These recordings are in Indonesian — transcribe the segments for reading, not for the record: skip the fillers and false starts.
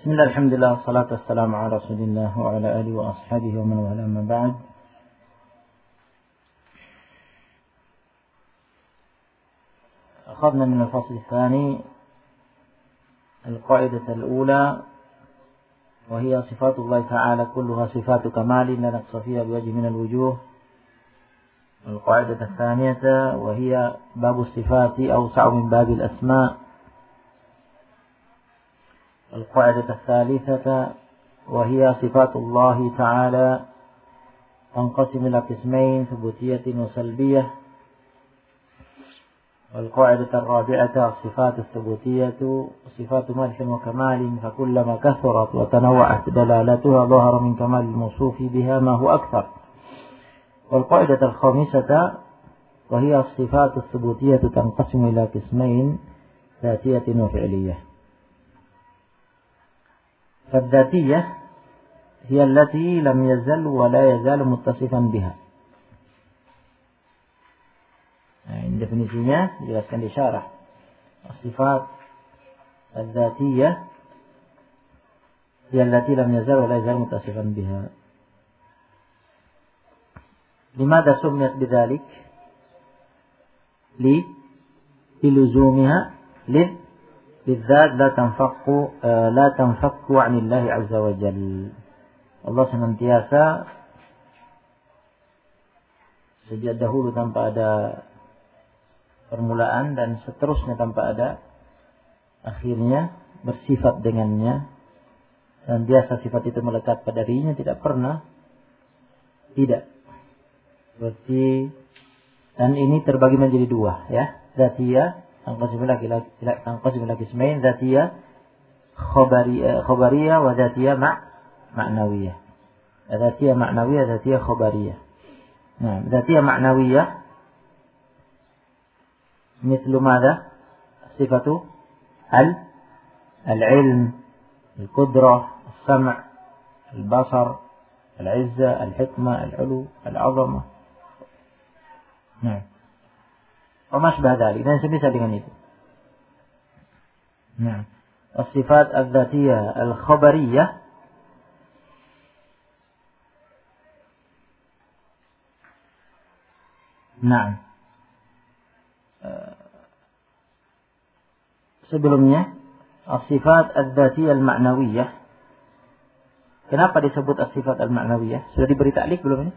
Bismillah, alhamdulillah, salatu wassalamu ala rasulillah wa ala alihi wa ashabihi wa man wala ma ba'd. أخذنا من الفصل الثاني القاعدة الأولى وهي صفات الله تعالى كلها صفات كمال لا نقص فيها بوجه من الوجوه. القاعدة الثانية وهي باب الصفات أوسع من باب الأسماء. القاعدة الثالثة وهي صفات الله تعالى تنقسم إلى قسمين ثبوتية وسلبية. والقاعدة الرابعة الصفات الثبوتية صفات مدح وكمال فكلما كثرت وتنوعت دلالتها ظهر من كمال الموصوف بها ما هو أكثر. والقاعدة الخامسة وهي الصفات الثبوتية تنقسم إلى قسمين ذاتية وفعلية. فالذاتية هي التي لم يزل ولا يزال متصفا بها. Nah, ini definisinya dijelaskan di syarah. Sifat al-dzatiyah hiya allati lam yazal wa la yazal muttasifan biha. Limadha summiyat bidzalik? Liluzumiha lidzat la tanfakku 'anillahi 'azza wa jalla. Allah senantiasa sejak dahulu tanpa ada permulaan dan seterusnya tanpa ada akhirnya bersifat dengannya, dan biasa sifat itu melekat pada dirinya, tidak pernah tidak. Seperti, dan ini terbagi menjadi dua, ya. Dzatiyah tangqasim ila qismain, dzatiyah khabariyah wa dzatiyah ma'nawiyah. Dzatiyah ma'nawiyah, dzatiyah khabariyah. Nah, dzatiyah ma'nawiyah مثل ماذا؟ صفة العلم، القدرة، السمع، البصر، العزة، الحكمة، العلو، العظمة. نعم. وما شبه ذلك. dan semisal dengan itu. نعم. الصفات الذاتية الخبرية نعم. Sebelumnya as-sifat al-dzatiyah al-ma'nawiyah. Kenapa disebut as-sifat al-ma'nawiyah? Sudah diberi taklif belum ini?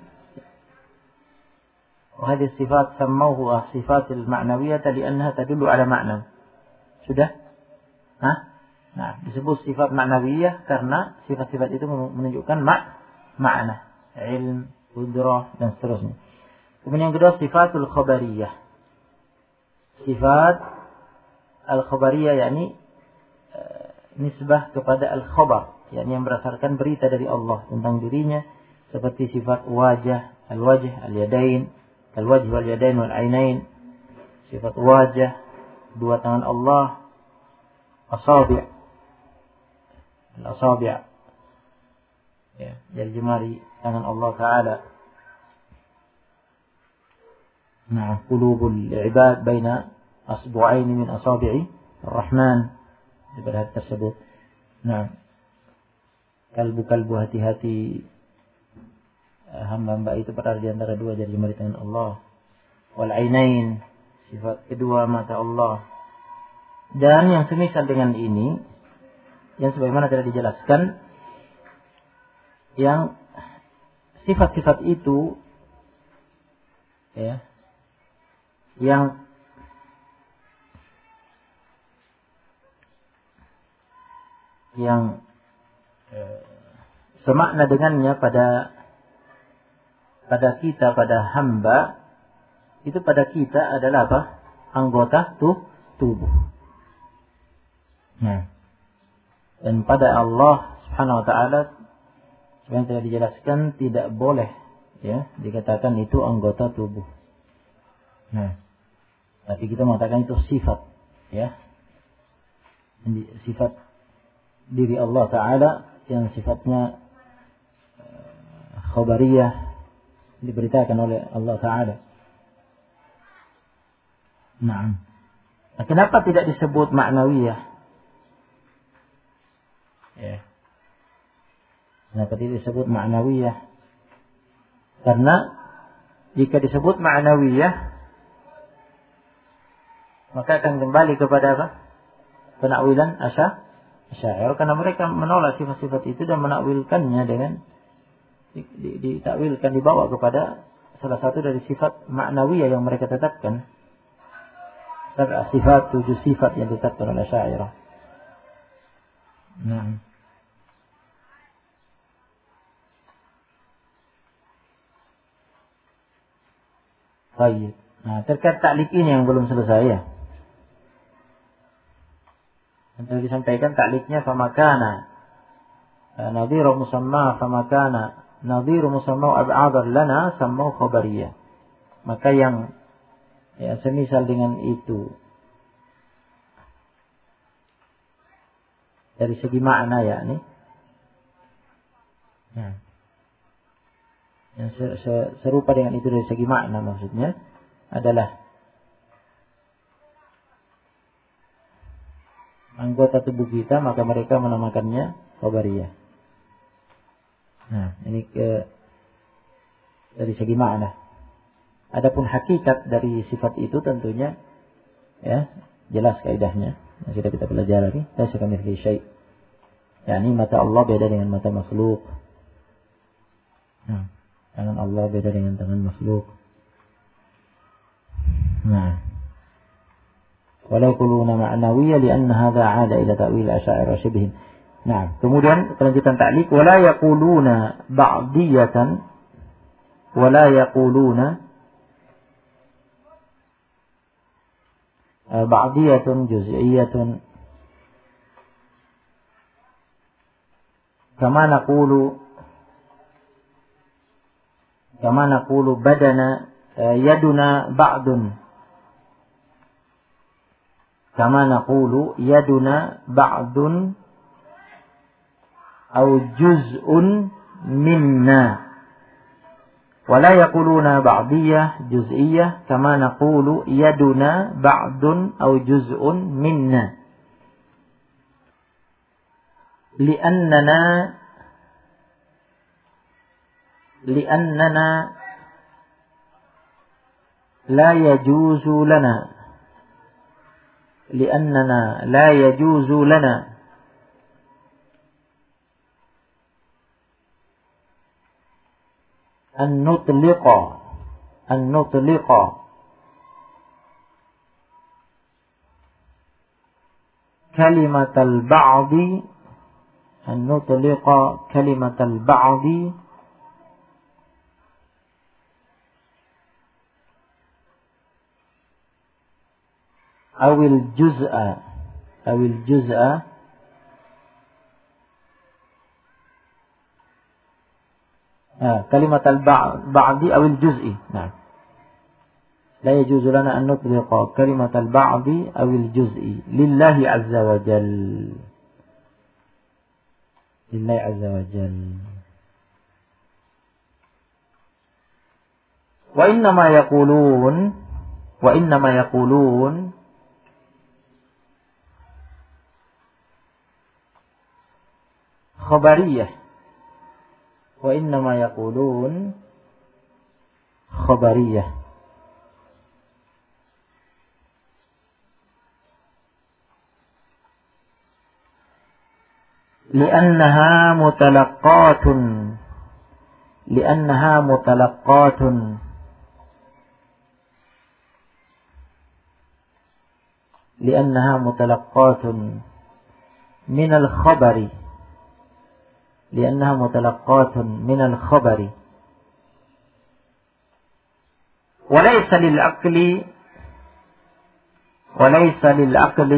وهذه الصفات سموه الصفات المعنوية لأنها تدل على معنى. Sudah? Nah, disebut sifat ma'nawiyah karena sifat-sifat itu menunjukkan makna, ilm, qudrah dan seterusnya. Kemudian yang kedua sifatul khabariyah. Sifat al-khabariyah yakni nisbah kepada al-khabar, yakni yang berdasarkan berita dari Allah tentang dirinya, seperti sifat wajah, al-wajh, al-yadain, al-wajh wal yadain wal ainain. Sifat wajah, dua tangan Allah, asabi', al-asabi', ya, jari jemari tangan Allah Taala. Nah, qulubul ibad baina asbu'aini min asabi'i ar-Rahman, seperti hati tersebut. Nah, kalbu hati-hati hamba-hamba itu berada di antara dua jari jemari tangan Allah. Wal ainain, sifat kedua mata Allah. Dan yang semisal dengan ini, yang sebagaimana telah dijelaskan, yang sifat-sifat itu, ya, yang semakna dengannya pada kita, pada hamba, itu pada kita adalah apa? Anggota tubuh. Nah, dan pada Allah Subhanahu wa taala seperti yang telah dijelaskan tidak boleh, ya, dikatakan itu anggota tubuh. Nah, tapi kita mengatakan itu sifat, ya, sifat diri Allah Ta'ala yang sifatnya khabariyah, diberitakan oleh Allah Ta'ala. Nah, kenapa tidak disebut ma'nawiyah? Ya. Kenapa disebut ma'nawiyah? Karena jika disebut ma'nawiyah, maka akan kembali kepada apa? Penakwilan Asy'ariyah, karena mereka menolak sifat-sifat itu dan menakwilkannya dengan ditakwilkan, dibawa kepada salah satu dari sifat ma'nawiyah yang mereka tetapkan. Sifat, 7 sifat yang ditetapkan oleh Asy'ariyah. Nah. Baik. Nah, terkait taklid ini yang belum selesai ya. Yang disampaikan taklidnya famakana nadhiru musamma famakana nadhiru musamma ab'adar lana sammau khabariyah. Maka yang ya semisal dengan itu dari segi makna yakni ya. Yang serupa dengan itu dari segi makna maksudnya adalah anggota tubuh kita, maka mereka menamakannya khabariyah. Nah, ini dari segi makna. Adapun hakikat dari sifat itu tentunya ya jelas kaidahnya. Yang sudah kita pelajari. Laisa kamitslihi syai'. Yani mata Allah beda dengan mata makhluk. Nah, tangan Allah beda dengan tangan makhluk. Nah, wala yaquluna ma'nawiyya li'anna hadha 'ada ila ta'wil asy'ariyah syibhin. Nah, kemudian kelanjutan ta'liq wala yaquluna ba'diyatan wala yaquluna ba'diyatun juz'iyyatun kama naqulu badana yaduna ba'dun kama naqulu yaduna ba'dun aw juz'un minna wala yaquluna ba'diyah juz'iyyah kama naqulu yaduna ba'dun aw juz'un minna li'annana la yajuzu lana li'annana la yajuzu lana an nutliqa kalimatal ba'di an nutliqa kalimatal ba'di awil juz'a kalimat al-ba'di awil juz'i. Nah, la yajuzu lana an nutliqa kalimat al-ba'di awil juz'i lillahi azza wa jalla. Lillahi azza wa jalla. Wa innama yaqulun khabariyah. Wa innama yaqulun khabariyah. Li'annaha mutalaqqatun min al-khabari وليس للعقل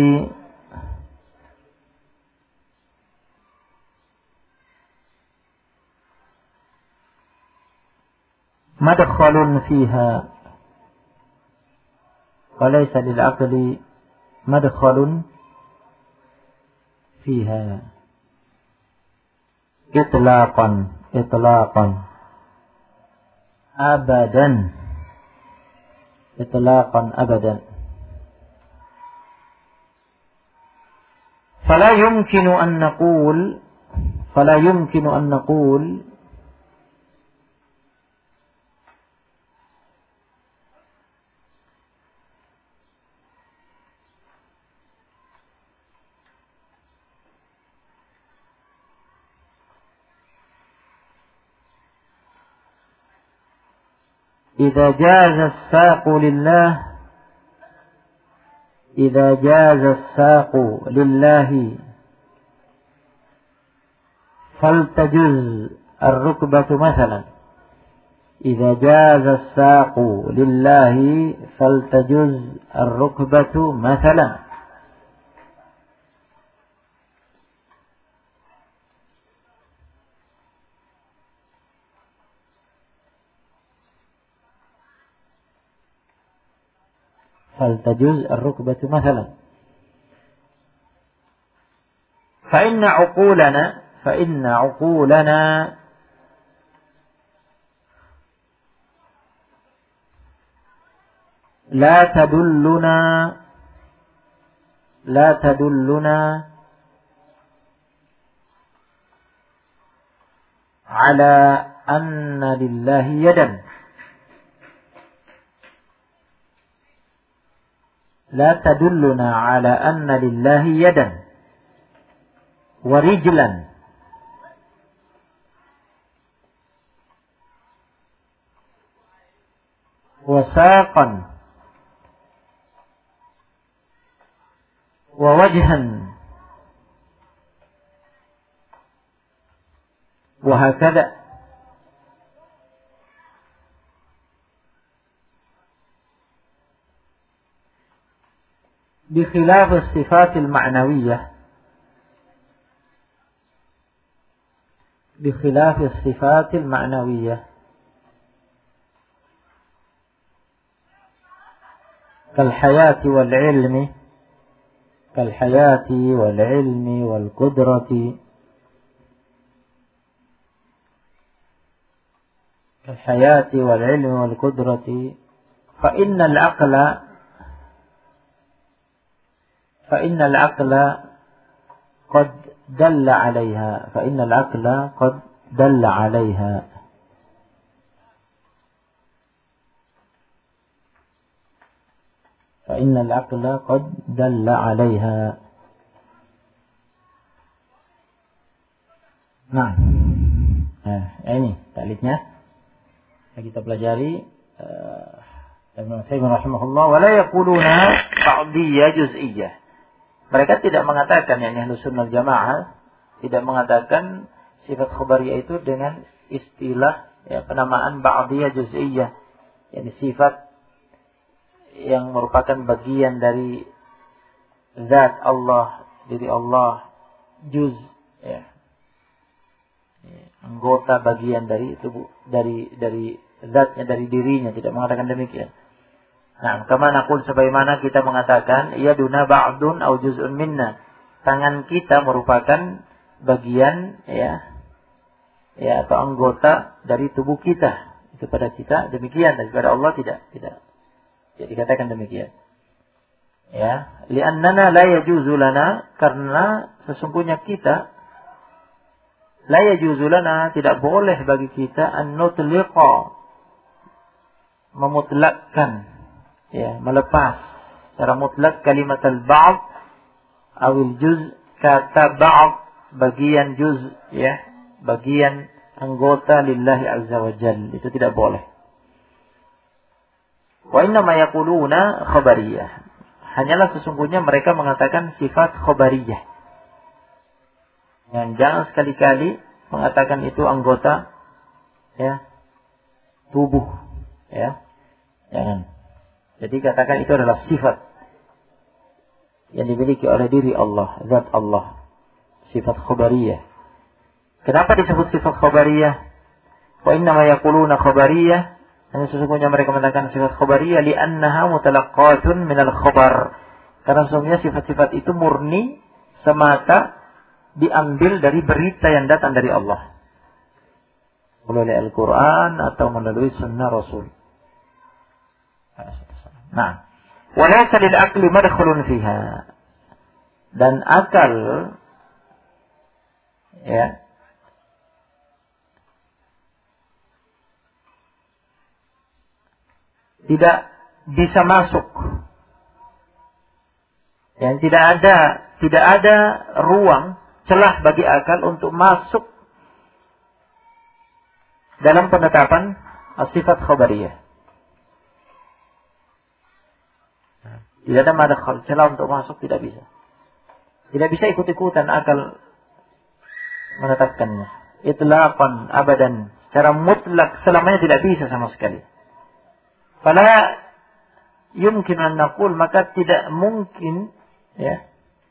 مدخل فيها وليس للعقل مدخل فيها إطلاقا أبدا فلا يمكن أن نقول فلا يمكن أن نقول إذا جاز الساق لله فلتجز الركبة مثلا. إذا جاز الساق لله فلتجز الركبة مثلا. فلتجز الركبة مثلا. فإن عقولنا لا تدلنا على أن لله يدا. لا تدلنا على أن لله يدا ورجلا وساقا ووجها وهكذا. بخلاف الصفات المعنوية كالحياة والعلم والقدرة فإن العقل قد دل عليها. Nah, ini taklidnya yang kita pelajari. Ibnu Utsaimin rahimahullah, wala yaquluna ba'diyyah juz'iyyah. Mereka tidak mengatakan, yakni Ahlus Sunnah wal Jamaah tidak mengatakan sifat khabariyah itu dengan istilah penamaan ba'diyyah juz'iyyah, yakni sifat yang merupakan bagian dari zat Allah, diri Allah, juz, anggota bagian dari tubuh, dari zatnya, dari dirinya, tidak mengatakan demikian. Nah, kama naqul, sebagaimana kita mengatakan yaduna ba'dun au juz'un minna, tangan kita merupakan bagian atau anggota dari tubuh kita. Itu pada kita demikian, dan pada Allah tidak dikatakan demikian. Li'annana la yajuzu lana, karena sesungguhnya kita la yajuzu lana, tidak boleh bagi kita an nutliqa, memutlakkan, melepas secara mutlak kalimat al-ba'd awil juz, kata ba'd, bagian juz, bagian anggota lillahi azza wa jalla, itu tidak boleh. Wa inna ma yaquluna khabariyah, hanyalah sesungguhnya mereka mengatakan sifat khabariyah. Dan jangan sekali-kali mengatakan itu anggota tubuh, jangan. Jadi katakan itu adalah sifat yang dimiliki oleh diri Allah, zat Allah, sifat khabariyah. Kenapa disebut sifat khabariyah? Wa inna ma yaquluna khabariyah, dan sesungguhnya mereka mengatakan sifat khabariyah li'annaha mutalaqqatun minal khabar, karena sesungguhnya sifat-sifat itu murni semata diambil dari berita yang datang dari Allah melalui Al-Quran atau melalui sunnah Rasul. Nah, walaysa lil aqli madkhulun fiha, dan akal tidak bisa masuk. Yang tidak ada ruang, celah bagi akal untuk masuk dalam penetapan sifat khabariyah. Tidak ada madkhal, celah untuk masuk, tidak bisa. Tidak bisa ikut-ikutan akal menetapkannya. Itlaqan abadan, secara mutlak selamanya tidak bisa sama sekali. Fala yumkin an naqul, maka tidak mungkin ya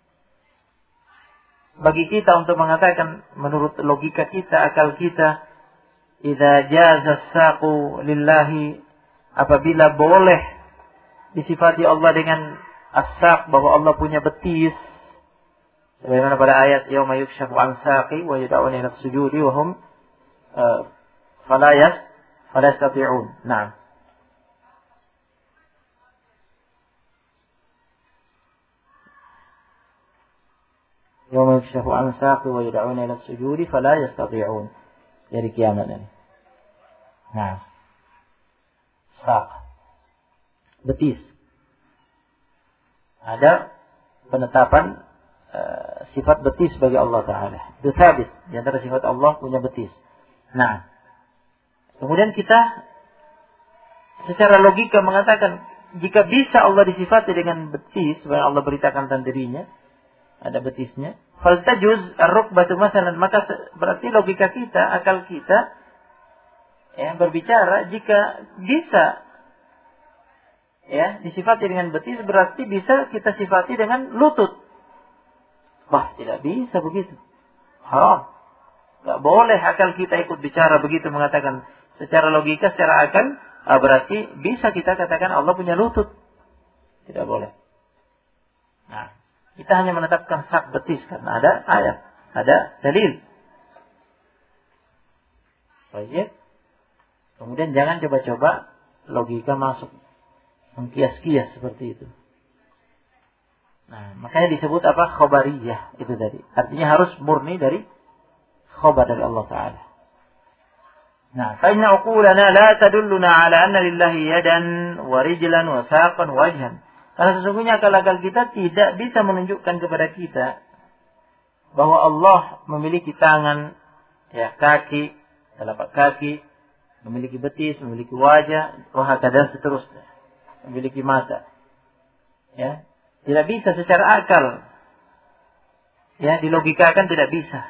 bagi kita untuk mengatakan menurut logika kita, akal kita, idza jaza as-saqu lillahi, apabila boleh disifati Allah dengan as-saq, bahwa Allah punya betis, sebagaimana pada ayat yauma yukshafu an saqi wa yud'auna ila as-sujudi wa hum fala yastati'un. Naam. Yauma yukshafu an saqi wa yud'auna ila as-sujudi fala yastati'un. Dari kiamat ini. Nah. Saq. Betis. Ada penetapan sifat betis bagi Allah Ta'ala. Itu sabit. Di antara sifat Allah punya betis. Nah. Kemudian kita secara logika mengatakan, jika bisa Allah disifati dengan betis, sebenarnya Allah beritakan tentang dirinya, ada betisnya, faltajuz ar-rukbatu masalan, maka berarti logika kita, akal kita yang berbicara, jika bisa ya disifati dengan betis, berarti bisa kita sifati dengan lutut. Wah, tidak bisa begitu. Haram. Tidak boleh akal kita ikut bicara begitu, mengatakan secara logika, secara akal, berarti bisa kita katakan Allah punya lutut. Tidak boleh. Nah, kita hanya menetapkan sak betis karena ada ayat, ada dalil. Baik. Kemudian jangan coba-coba logika masuk, mengkias-kias seperti itu. Nah, makanya disebut apa? Khobariyah itu tadi. Artinya harus murni dari khobar dari Allah Ta'ala. Nah, fa inna uqulana la tadulluna ala anna lillahi yadan wa rijlan wa saqan wa wajhan. Karena sesungguhnya akal-akal kita tidak bisa menunjukkan kepada kita bahwa Allah memiliki tangan, ya, kaki, telapak kaki, memiliki betis, memiliki wajah, dan seterusnya, memiliki mata. Ya, tidak bisa secara akal. Ya, dilogikakan tidak bisa.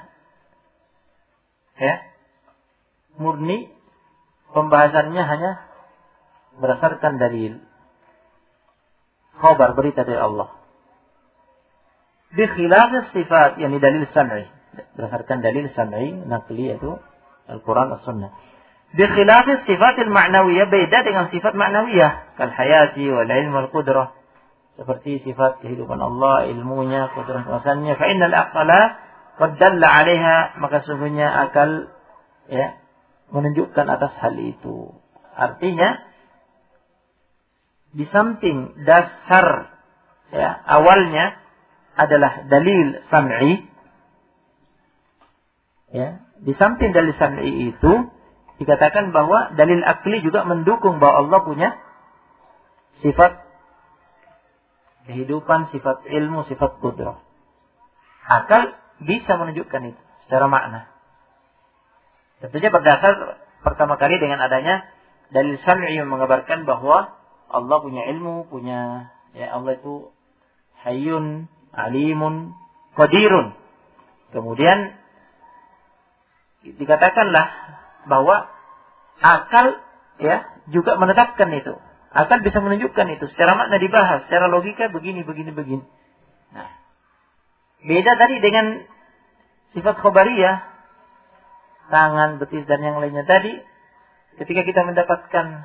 Ya. Murni pembahasannya hanya berdasarkan dalil. Khabar, berita dari Allah. Bi khilaf sifat, yakni dalil sam'i, berdasarkan dalil sam'i naqli, yaitu Al-Quran As-Sunnah. Bi khilaf sifat al-ma'nawiyah, beda dengan sifat ma'nawiyah, kal hayati wal ilm wal qudrah, seperti sifat kehidupan Allah, ilmunya, kudrah kuasanya. Fa innal aqla qad dalla 'alaiha, maka sungguhnya akal ya menunjukkan atas hal itu. Artinya di samping dasar ya awalnya adalah dalil sam'i, ya, di samping dalil sam'i itu dikatakan bahwa dalil akli juga mendukung bahwa Allah punya sifat kehidupan, sifat ilmu, sifat kudrah. Akal bisa menunjukkan itu secara makna. Tentunya berdasar pertama kali dengan adanya dalil sam'i yang mengabarkan bahwa Allah punya ilmu, punya, ya, Allah itu hayyun, alimun, qadirun. Kemudian dikatakanlah bahwa akal ya juga menetapkan itu. Akal bisa menunjukkan itu. Secara makna dibahas, secara logika begini. Nah, beda tadi dengan sifat khobariyah, tangan, betis, dan yang lainnya tadi. Ketika kita mendapatkan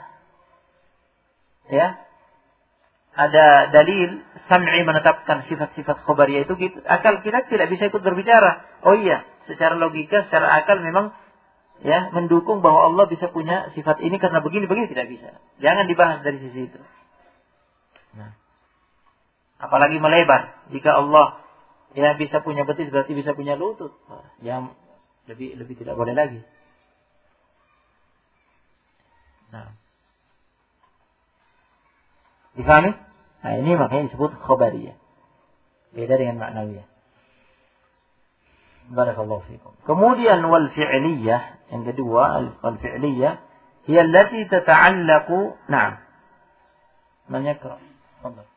ya ada dalil sam'i menetapkan sifat-sifat khobariyah itu, akal kita tidak bisa ikut berbicara. Oh iya, secara logika, secara akal memang ya mendukung bahwa Allah bisa punya sifat ini karena begini, tidak bisa. Jangan dibahas dari sisi itu. Nah, apalagi melebar. Jika Allah ya bisa punya betis, berarti bisa punya lutut. Yang lebih tidak boleh lagi. Nah, Difahami? Nah, ini makanya disebut khabariyah. Beda dengan ma'nawiyah. Barakallahu fikum. Kemudian wal fi'liyah, yang kedua al fi'liyah, hiya allati tata'allaqu, na'am. Man yaqra? Tafadhal.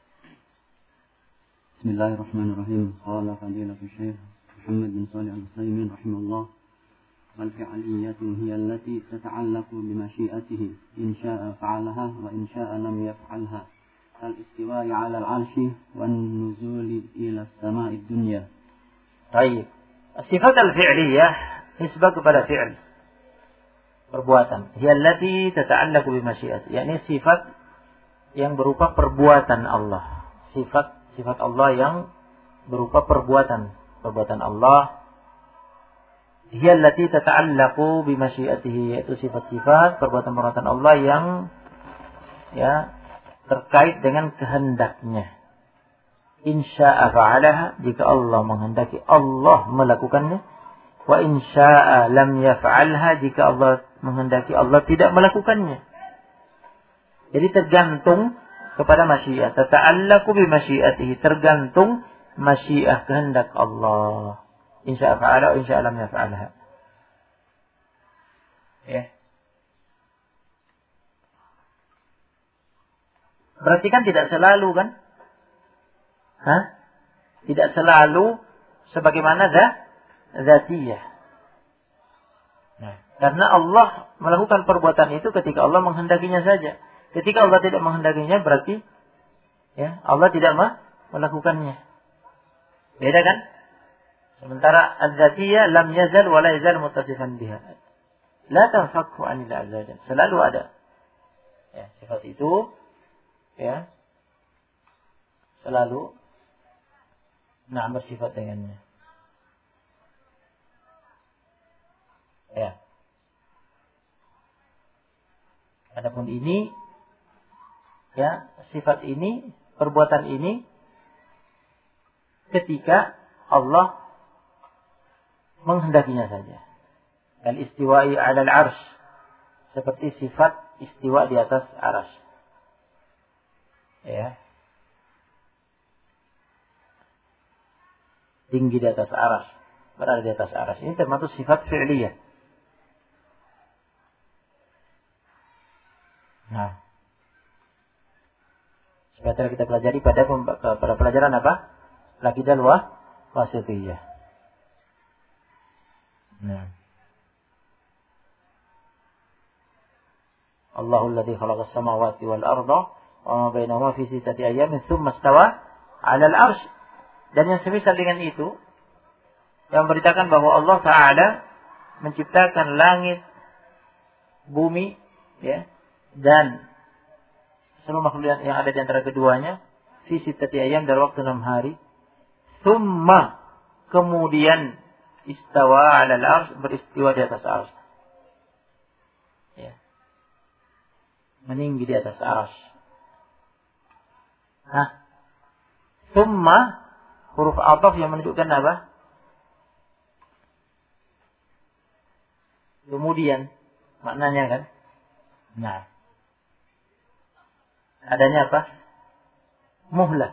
Bismillahirrahmanirrahim. Qala fadilatu Syekh Muhammad bin Shalih Al-Utsaimin rahimahullah. Wal fi'liyatu hiya allati tata'allaqu bi masyiatihi in syaa'a fa'alaha wa in syaa'a lam yaf'alha. Al-istiwa'i 'ala al-'arsy wan nuzuli ila as-sama'id dunya. Baik. Sifat al-fi'liyah nisbah kepada fi'l, perbuatan. Hiya allati tata'allaqu bi masyiatihi, yakni sifat yang berupa perbuatan Allah. Sifat Allah yang berupa perbuatan Allah. Hiya allati tata'allaqu bi masyiatihi, yaitu sifat-sifat perbuatan Allah yang terkait dengan kehendaknya. Insya'a fa'alaha, jika Allah menghendaki Allah melakukannya. Wa insya'a lam yaf'alha, jika Allah menghendaki Allah tidak melakukannya. Jadi tergantung kepada masyiah. Tata'allaqu bi masyiatihi, tergantung masyiah kehendak Allah. Insya'a fa'ala wa insya'a lam yaf'alha. Ya. Berarti kan tidak selalu kan? Tidak selalu sebagaimana dzatiyah. Nah, karena Allah melakukan perbuatan itu ketika Allah menghendakinya saja. Ketika Allah tidak menghendakinya berarti Allah tidak melakukannya. Beda kan? Sementara az-dzatiyah lam yazal wa la yazal muttasifan biha. La tanfakku 'anil azza. Selalu ada. Ya, sifat itu selalu bersifat dengannya. Ya. Adapun ini sifat ini, perbuatan ini ketika Allah menghendakinya saja. Al-istiwa'i 'ala al-'arsy, seperti sifat istiwa di atas arsy. Ya. Tinggi di atas arsy, berada di atas arsy. Ini termasuk sifat fi'liyah. Nah, seperti kita pelajari pada pelajaran apa? Aqidah wasithiyah. Nah, Allahul ladzi khalaqas samawati wal arda wa ma bainahuma fi sittati ayyamin tsumma istawa 'alal 'arsy. Dan yang semisal dengan itu yang memberitakan bahwa Allah Ta'ala menciptakan langit, bumi, dan seluruh makhluk yang ada di antara keduanya fi sittati ayyam, dalam waktu 6 hari. Tsumma, kemudian istawa 'alal 'arsy, beristiwa di atas arsy. Meninggi di atas arsy. Tsumma, huruf athaf yang menunjukkan apa? Kemudian, maknanya kan? Nah, adanya apa? Muhlah.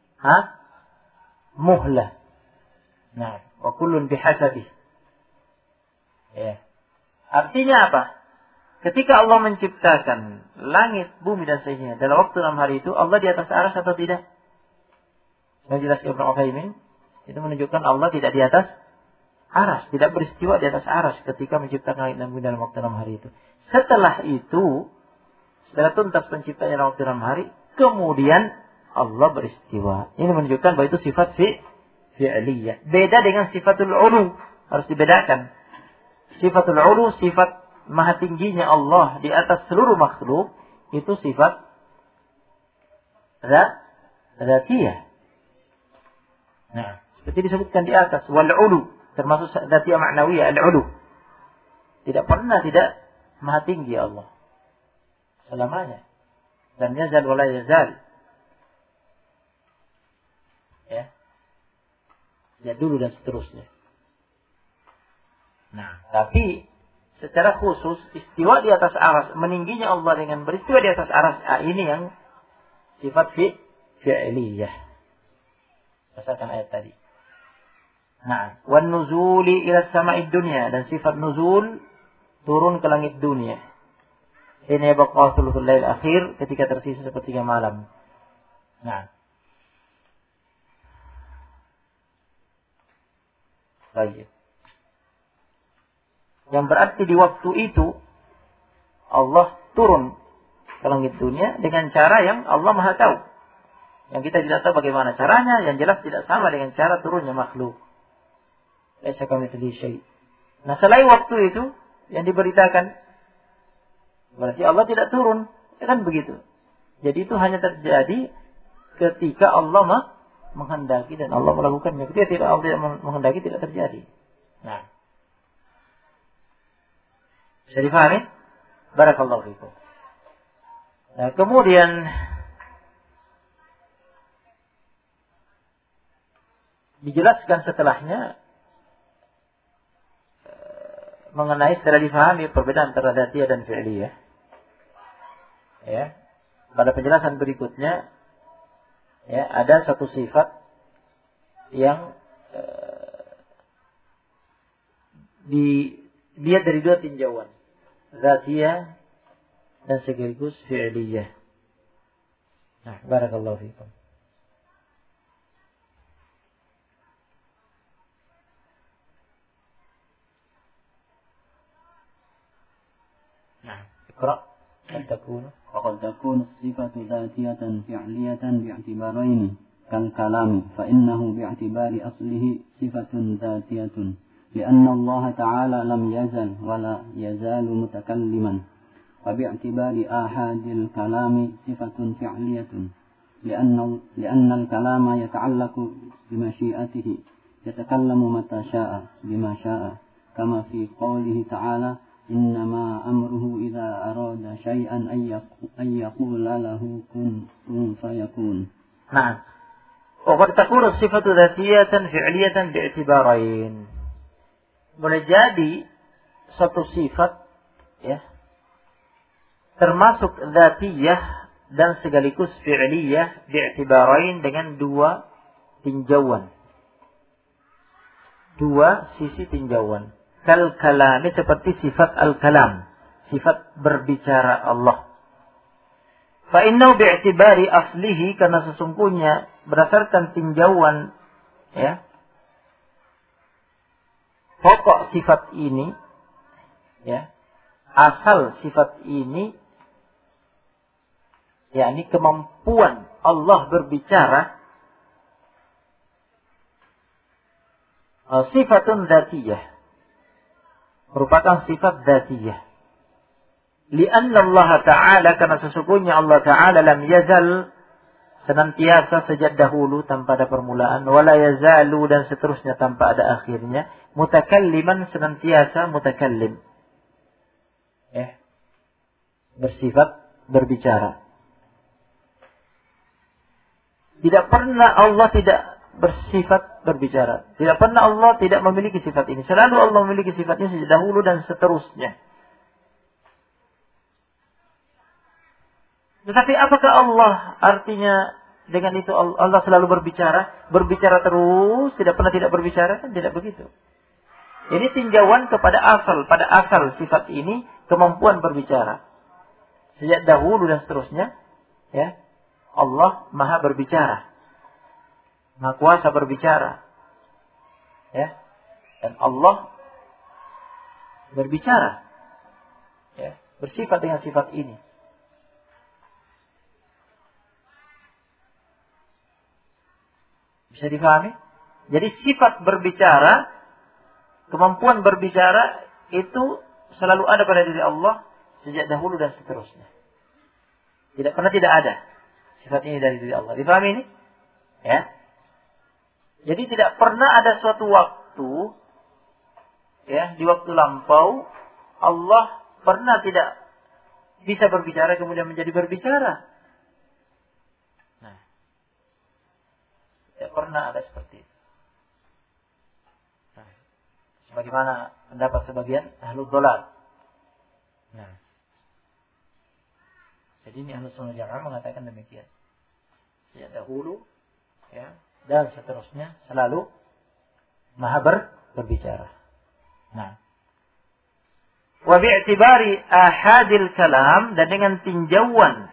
Muhlah. Nah, wa kullun bihasabi. Ya. Artinya apa? Ketika Allah menciptakan langit, bumi dan seisinya dalam waktu 6 hari itu, Allah di atas arsy atau tidak? Menjelaskan Ibnu Utsaimin, itu menunjukkan Allah tidak di atas arsy, tidak beristiwa di atas arsy ketika menciptakan langit dan bumi dalam waktu 6 hari itu. Setelah itu, setelah tuntas penciptanya dalam waktu 6 hari, kemudian Allah beristiwa. Ini menunjukkan bahwa itu sifat fi'liyah. Beda dengan sifatul ulu, harus dibedakan. Sifatul ulu, sifat maha tingginya Allah di atas seluruh makhluk, itu sifat dzatiyah. Nah, seperti disebutkan di atas, wal ulu, termasuk dzatiyah ma'nawiyah, al-ulu. Tidak pernah tidak maha tinggi Allah selamanya. Dan yazal wa la yazal. Ya. Sejak dulu dan seterusnya. Nah, tapi secara khusus istiwa di atas arsy, meningginya Allah dengan beristiwa di atas arsy, ini yang sifat fi'liyah. Berdasarkan ayat tadi. Nah, wan nuzuli ila sama'id dunya, dan sifat nuzul turun ke langit dunia. Ini baqa thuluthul lail akhir, ketika tersisa sepertiga malam. Nah. Baik. Yang berarti di waktu itu Allah turun ke langit dunia dengan cara yang Allah Maha tahu. Yang kita tidak tahu bagaimana caranya, yang jelas tidak sama dengan cara turunnya makhluk. Laisa kamitslihi syai'. Nah, selain waktu itu yang diberitakan, berarti Allah tidak turun, ya kan begitu. Jadi itu hanya terjadi ketika Allah menghendaki dan Allah melakukannya. Ketika tidak Allah tidak menghendaki, tidak terjadi. Nah, bisa difahami? Barakallahu fikum. Nah, kemudian dijelaskan setelahnya mengenai setelah difahami perbedaan antara dzatiyah dan fi'liyah. Ya. Pada penjelasan berikutnya, ya, ada satu sifat yang dilihat dari dua tinjauan, dzatiyah dan sekaligus fi'liyah. Nah, barakallahu fikum. اقرأ. وقد تكون الصفة ذاتية فعلية باعتبارين كالكلام فإنه باعتبار أصله صفة ذاتية لأن الله تعالى لم يزل ولا يزال متكلما وباعتبار آحاد الكلام صفة فعلية لأن الكلام يتعلق بمشيئته يتكلم متى شاء بما شاء كما في قوله تعالى إنما أمره إذا أراد شيئا أن يقول له كن فيكون. نعم. وقد تكون الصفة ذاتية فعلية باعتبارين. Boleh jadi satu sifat, ya, termasuk dzatiyah dan sekaligus fi'liyah bi'tibarain, dengan dua tinjauan. Dua sisi tinjauan. Kal kalami, seperti sifat al-kalam, sifat berbicara Allah. Fa innahu bi'tibari aslihi, karena sesungguhnya berdasarkan tinjauan, ya, pokok sifat ini, ya, asal sifat ini, yakni kemampuan Allah berbicara, sifatun dzatiyah, merupakan sifat dzatiyah. Li'anna Allah Ta'ala, karena sesungguhnya Allah Ta'ala lam yazal, senantiasa sejak dahulu tanpa ada permulaan, wala yazalu, dan seterusnya tanpa ada akhirnya, mutakalliman, senantiasa mutakallim, ya, bersifat berbicara. Tidak pernah Allah tidak bersifat berbicara. Tidak pernah Allah tidak memiliki sifat ini. Selalu Allah memiliki sifatnya sejak dahulu dan seterusnya. Tetapi apakah Allah artinya dengan itu Allah selalu berbicara? Berbicara terus, tidak pernah tidak berbicara? Kan tidak begitu. Ini tinjauan kepada pada asal sifat ini, kemampuan berbicara. Sejak dahulu dan seterusnya, ya, Allah Maha berbicara. Maha kuasa berbicara, ya, dan Allah berbicara, ya, bersifat dengan sifat ini. Bisa difahami? Jadi sifat berbicara, kemampuan berbicara itu selalu ada pada diri Allah sejak dahulu dan seterusnya. Tidak pernah tidak ada sifat ini dari diri Allah. Difahami ini? Ya. Jadi tidak pernah ada suatu waktu, ya, di waktu lampau Allah pernah tidak bisa berbicara kemudian menjadi berbicara. Nah, tidak pernah ada seperti itu. Nah, sebagaimana pendapat sebagian ahlul dhalal. Nah, jadi ini Ahlus Sunnah Jamaah mengatakan demikian. sejak dahulu, ya, dan seterusnya selalu Maha berbicara. Nah, wa bi'tibari ahadil kalam, dan dengan tinjauan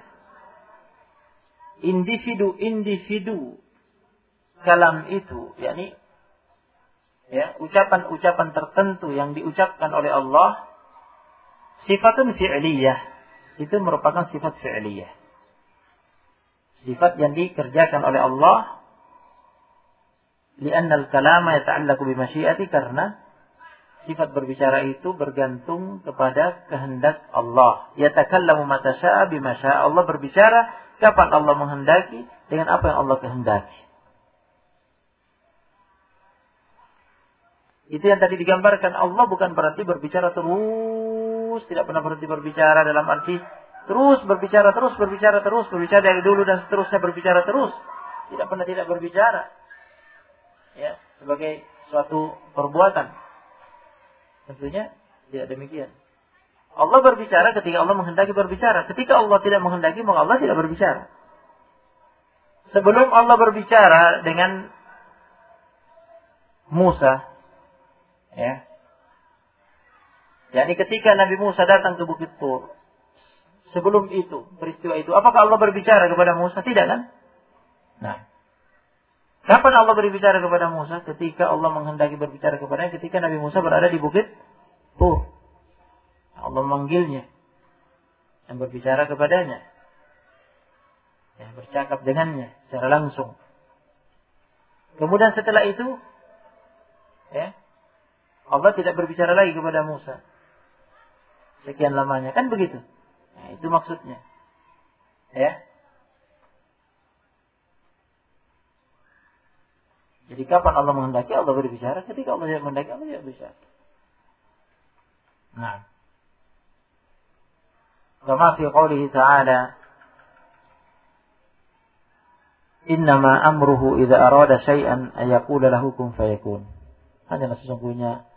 individu-individu kalam itu, yakni ya, ucapan-ucapan tertentu yang diucapkan oleh Allah, sifatun fi'liyah, itu merupakan sifat fi'liyah, sifat yang dikerjakan oleh Allah. Li'anna al-kalama yata'allaqu bimasyiati, karena sifat berbicara itu bergantung kepada kehendak Allah. Yatakallamu mata syaa bima syaa, Allah berbicara kapan Allah menghendaki, dengan apa yang Allah kehendaki. Itu yang tadi digambarkan. Allah bukan berarti berbicara terus, tidak pernah berhenti berbicara, dalam arti terus berbicara dari dulu dan seterusnya berbicara terus, tidak pernah tidak berbicara, ya, sebagai suatu perbuatan. Tentunya tidak demikian. Allah berbicara ketika Allah menghendaki berbicara. Ketika Allah tidak menghendaki, maka Allah tidak berbicara. Sebelum Allah berbicara dengan Musa, ya, yakni ketika Nabi Musa datang ke Bukit Tur, sebelum itu, peristiwa itu, apakah Allah berbicara kepada Musa? Tidak, kan? Nah, kapan Allah berbicara kepada Musa? Ketika Allah menghendaki berbicara kepadanya, ketika Nabi Musa berada di Bukit Tur. Allah memanggilnya dan berbicara kepadanya, ya, bercakap dengannya secara langsung. Kemudian setelah itu, ya, Allah tidak berbicara lagi kepada Musa sekian lamanya, kan begitu? Nah, itu maksudnya, ya. Jadi kapan Allah menghendaki, Allah berbicara. Ketika Allah tidak menghendaki, Allah tidak berbicara. Nah, kama fi qoulihi ta'ala, innama amruhu idza arada syai'an ayaqula lahu kun fayakun. Hanyalah sesungguhnya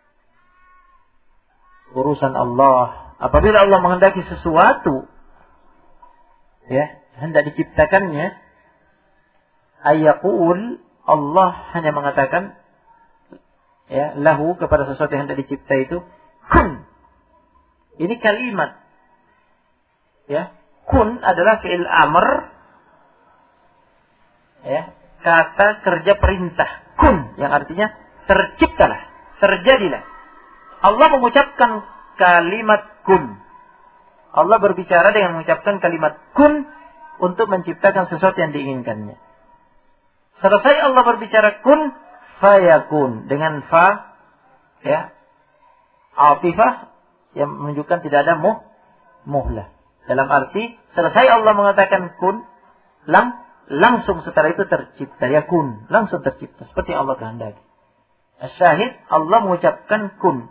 urusan Allah, apabila Allah menghendaki sesuatu, ya, hendak diciptakannya, ayaqul, Allah hanya mengatakan, ya, lahu, kepada sesuatu yang hendak dicipta itu, kun. Ini kalimat, ya, kun adalah fi'il amr, ya, kata kerja perintah, kun, yang artinya terciptalah, terjadilah. Allah mengucapkan kalimat kun. Allah berbicara dengan mengucapkan kalimat kun untuk menciptakan sesuatu yang diinginkannya. Selesai Allah berbicara kun fayakun, dengan fa, ya, atifah yang menunjukkan tidak ada muhlah. Dalam arti selesai Allah mengatakan kun, langsung setelah itu tercipta, yakun, langsung tercipta seperti yang Allah kehendaki. Asyahid, Allah mengucapkan kun.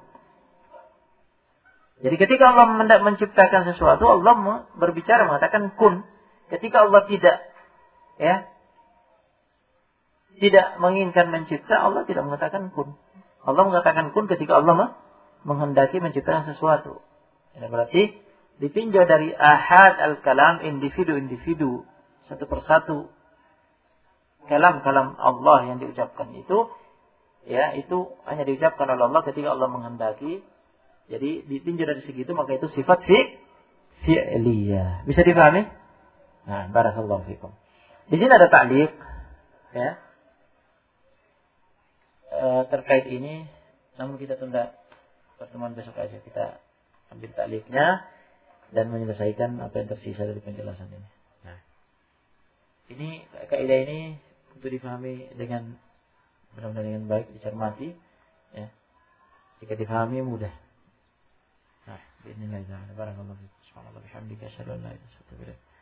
Jadi ketika Allah menciptakan sesuatu, Allah berbicara mengatakan kun. Ketika Allah tidak, ya, tidak menginginkan mencipta, Allah tidak mengatakan kun. Allah mengatakan kun ketika Allah menghendaki menciptakan sesuatu. Ini berarti ditinjau dari ahad al-kalam, individu-individu, satu persatu kalam-kalam Allah yang diucapkan itu, ya, itu hanya diucapkan oleh Allah ketika Allah menghendaki. Jadi ditinjau dari segi itu, maka itu sifat fi'liyah. Bisa dipahami? Nah, barakallahu fikum. Di sini ada ta'liq, ya, terkait ini, namun kita tunda pertemuan besok aja. Kita ambil ta'liqnya dan menyelesaikan apa yang tersisa dari penjelasan ini. Nah, ini kaidah ini untuk dipahami dengan benar-benar dengan baik, dicermati, ya. Jika dipahami mudah. Nah, bismillahirrahmanirrahim. Barakallahu fiikum. Subhanallah bihamdika asyhadu an la ilaha illa anta astaghfiruka wa atubu ilaik.